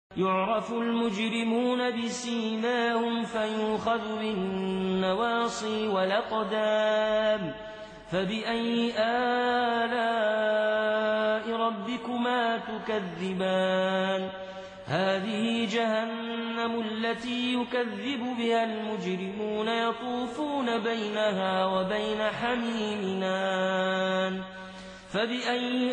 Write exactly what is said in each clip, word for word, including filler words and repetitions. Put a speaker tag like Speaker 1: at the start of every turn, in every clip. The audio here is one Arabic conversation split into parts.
Speaker 1: يعرف المجرمون بسيماهم فيؤخذ بالنواصي والأقدام فبأي آلاء ربكما تكذبان هذه جهنم التي يكذب بها المجرمون يطوفون بينها وبين حميم آن فبأي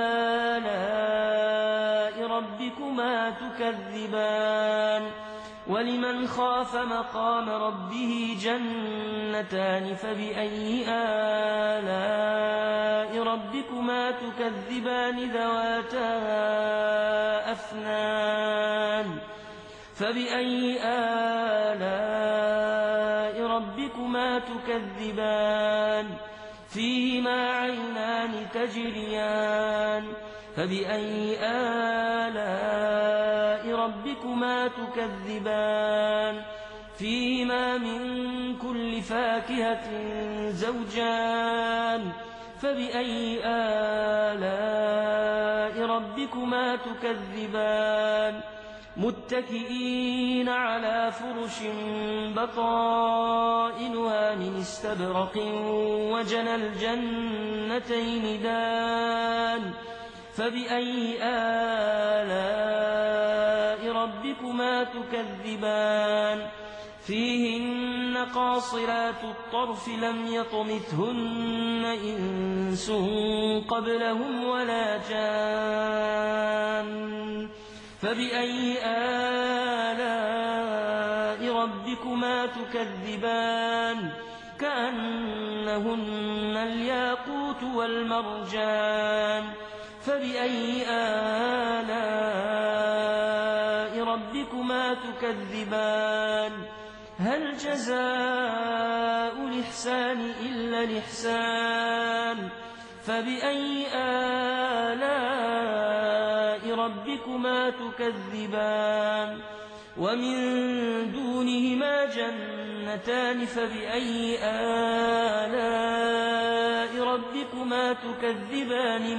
Speaker 1: آلاء ربكما تكذبان ولمن خاف مقام ربه جنتان فبأي آلاء ربكما تكذبان ذواتا أفنان فبأي آلاء ربكما تكذبان فيهما عينان تجريان فبأي آلاء ربكما تكذبان فيهما من كل فاكهة زوجان فبأي آلاء ربكما تكذبان متكئين على فرش بطائنها من استبرق وجنى الجنتين دان فبأي آلاء ربكما تكذبان فيهن قاصرات الطرف لم يطمثهن إنس قبلهم ولا جان فبأي آلاء ربكما تكذبان كأنهن الياقوت والمرجان فبأي آلاء ربكما تكذبان هل جزاء الإحسان إلا الإحسان فبأي آلاء ربكما تكذبان ومن دونهما جنتان فبأي آلاء ربكما تكذبان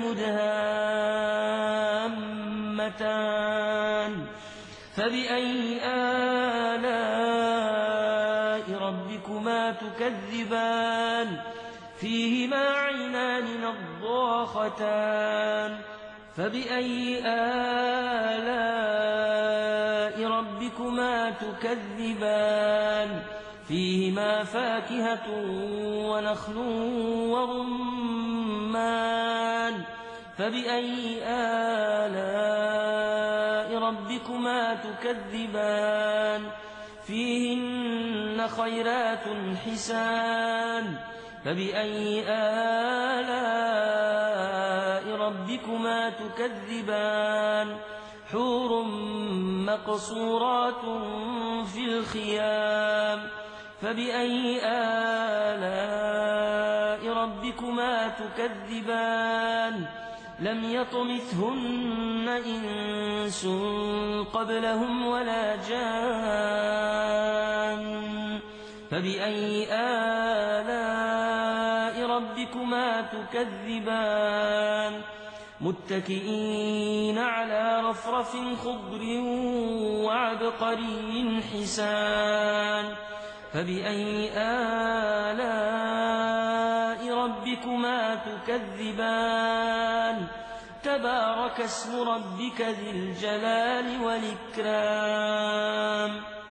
Speaker 1: مدهامتان فبأي آلاء ربكما تكذبان فيهما عينان نضاختان فبأي آلاء ربكما تكذبان فيهما فاكهة ونخل ورمان فبأي آلاء ربكما تكذبان فيهن خيرات حسان فبأي آلاء ربكما تكذبان حور مقصورات في الخيام فبأي آلاء ربكما تكذبان لم يطمثهن إنس قبلهم ولا جان فبأي آلاء ربكما تكذبان متكئين على رفرف خضر وعبقري حسان فبأي آلاء ربكما تكذبان تبارك اسم ربك ذي الجلال والإكرام